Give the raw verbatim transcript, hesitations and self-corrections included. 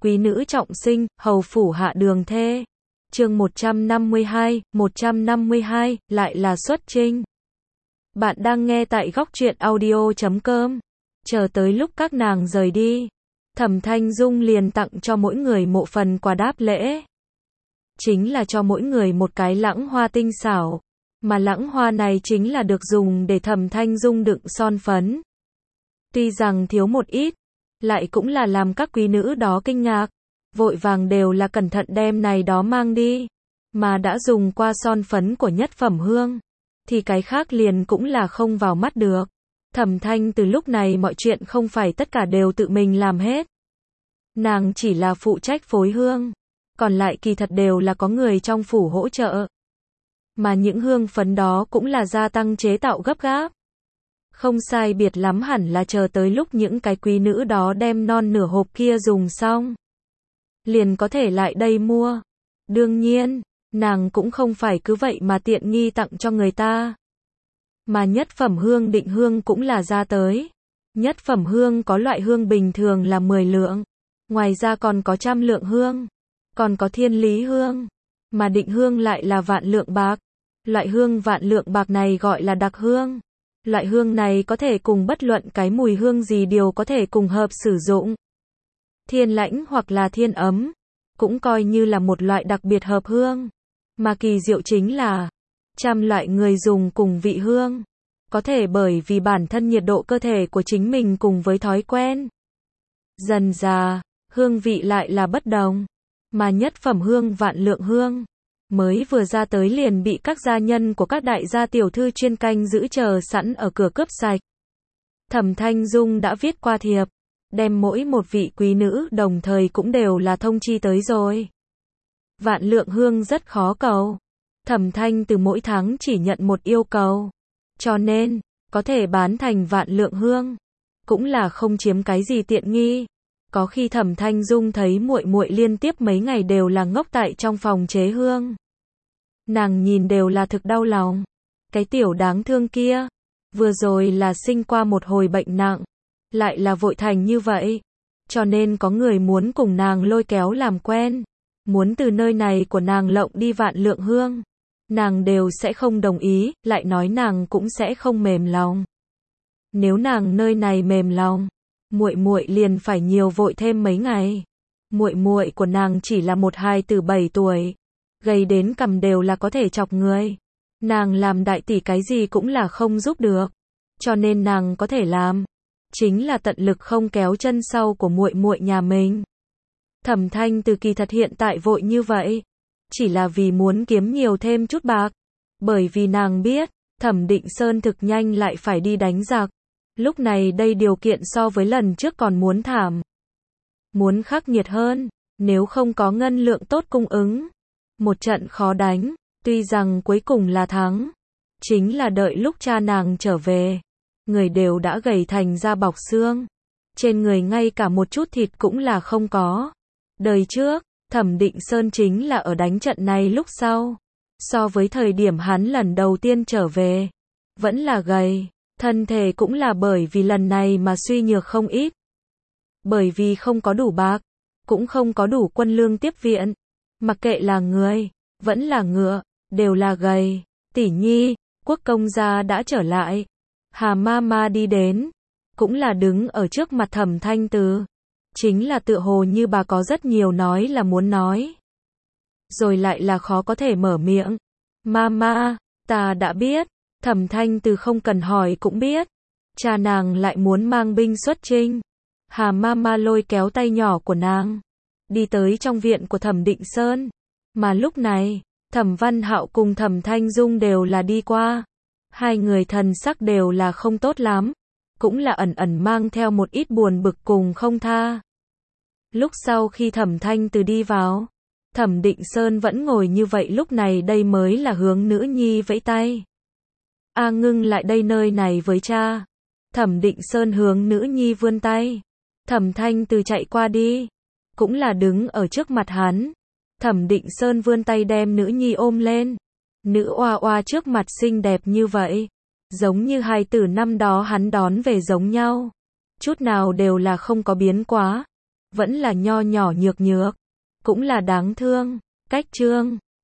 Quý nữ trọng sinh, hầu phủ hạ đường thê. Chương một trăm năm mươi hai, một trăm năm mươi hai, lại là xuất trinh. Bạn đang nghe tại góc truyện audio chấm com. Chờ tới lúc các nàng rời đi, Thẩm Thanh Dung liền tặng cho mỗi người một phần quà đáp lễ. Chính là cho mỗi người một cái lãng hoa tinh xảo, mà lãng hoa này chính là được dùng để Thẩm Thanh Dung đựng son phấn. Tuy rằng thiếu một ít, lại cũng là làm các quý nữ đó kinh ngạc, vội vàng đều là cẩn thận đem này đó mang đi, mà đã dùng qua son phấn của Nhất Phẩm Hương, thì cái khác liền cũng là không vào mắt được. Thẩm Thanh từ lúc này mọi chuyện không phải tất cả đều tự mình làm hết. Nàng chỉ là phụ trách phối hương, còn lại kỳ thật đều là có người trong phủ hỗ trợ. Mà những hương phấn đó cũng là gia tăng chế tạo gấp gáp. Không sai biệt lắm hẳn là chờ tới lúc những cái quý nữ đó đem non nửa hộp kia dùng xong, liền có thể lại đây mua. Đương nhiên, nàng cũng không phải cứ vậy mà tiện nghi tặng cho người ta. Mà Nhất Phẩm Hương định hương cũng là ra tới. Nhất Phẩm Hương có loại hương bình thường là mười lượng, ngoài ra còn có trăm lượng hương, còn có thiên lý hương, mà định hương lại là vạn lượng bạc. Loại hương vạn lượng bạc này gọi là đặc hương. Loại hương này có thể cùng bất luận cái mùi hương gì đều có thể cùng hợp sử dụng. Thiên lãnh hoặc là thiên ấm, cũng coi như là một loại đặc biệt hợp hương. Mà kỳ diệu chính là, trăm loại người dùng cùng vị hương, có thể bởi vì bản thân nhiệt độ cơ thể của chính mình cùng với thói quen. Dần dà, hương vị lại là bất đồng. Mà Nhất Phẩm Hương vạn lượng hương, mới vừa ra tới liền bị các gia nhân của các đại gia tiểu thư chuyên canh giữ chờ sẵn ở cửa cướp sạch. Thẩm Thanh Dung đã viết qua thiệp, đem mỗi một vị quý nữ đồng thời cũng đều là thông chi tới rồi. Vạn lượng hương rất khó cầu. Thẩm Thanh từ mỗi tháng chỉ nhận một yêu cầu, cho nên, có thể bán thành vạn lượng hương, cũng là không chiếm cái gì tiện nghi. Có khi Thẩm Thanh Dung thấy muội muội liên tiếp mấy ngày đều là ngốc tại trong phòng chế hương. Nàng nhìn đều là thực đau lòng. Cái tiểu đáng thương kia, vừa rồi là sinh qua một hồi bệnh nặng, lại là vội thành như vậy. Cho nên có người muốn cùng nàng lôi kéo làm quen, muốn từ nơi này của nàng lộng đi vạn lượng hương. Nàng đều sẽ không đồng ý, lại nói nàng cũng sẽ không mềm lòng. Nếu nàng nơi này mềm lòng, muội muội liền phải nhiều vội thêm mấy ngày. Muội muội của nàng chỉ là một hài tử bảy tuổi, gầy đến cằm đều là có thể chọc người. Nàng làm đại tỷ cái gì cũng là không giúp được, cho nên nàng có thể làm chính là tận lực không kéo chân sau của muội muội nhà mình. Thẩm Thanh từ kỳ thật hiện tại vội như vậy, chỉ là vì muốn kiếm nhiều thêm chút bạc, bởi vì nàng biết, Thẩm Định Sơn thực nhanh lại phải đi đánh giặc. Lúc này đây điều kiện so với lần trước còn muốn thảm, muốn khắc nghiệt hơn, nếu không có ngân lượng tốt cung ứng, một trận khó đánh. Tuy rằng cuối cùng là thắng, chính là đợi lúc cha nàng trở về, người đều đã gầy thành da bọc xương, trên người ngay cả một chút thịt cũng là không có. Đời trước, Thẩm Định Sơn chính là ở đánh trận này lúc sau, so với thời điểm hắn lần đầu tiên trở về, vẫn là gầy, thân thể cũng là bởi vì lần này mà suy nhược không ít. Bởi vì không có đủ bạc, cũng không có đủ quân lương tiếp viện, mặc kệ là người, vẫn là ngựa, đều là gầy. Tỷ nhi, Quốc công gia đã trở lại. Hà ma ma đi đến, cũng là đứng ở trước mặt Thẩm Thanh Từ, chính là tựa hồ như bà có rất nhiều nói là muốn nói, rồi lại là khó có thể mở miệng. Mama, ta đã biết. Thẩm Thanh Từ không cần hỏi cũng biết, cha nàng lại muốn mang binh xuất chinh. Hà mama lôi kéo tay nhỏ của nàng, đi tới trong viện của Thẩm Định Sơn. Mà lúc này, Thẩm Văn Hạo cùng Thẩm Thanh Dung đều là đi qua. Hai người thần sắc đều là không tốt lắm, cũng là ẩn ẩn mang theo một ít buồn bực cùng không tha. Lúc sau khi Thẩm Thanh Từ đi vào, Thẩm Định Sơn vẫn ngồi như vậy, lúc này đây mới là hướng nữ nhi vẫy tay. A Ngưng lại đây nơi này với cha. Thẩm Định Sơn hướng nữ nhi vươn tay. Thẩm Thanh Từ chạy qua đi, cũng là đứng ở trước mặt hắn. Thẩm Định Sơn vươn tay đem nữ nhi ôm lên. Nữ oa oa trước mặt xinh đẹp như vậy, giống như hài tử năm đó hắn đón về giống nhau, chút nào đều là không có biến quá. vẫn là nho nhỏ nhược nhược, cũng là đáng thương. Cách chương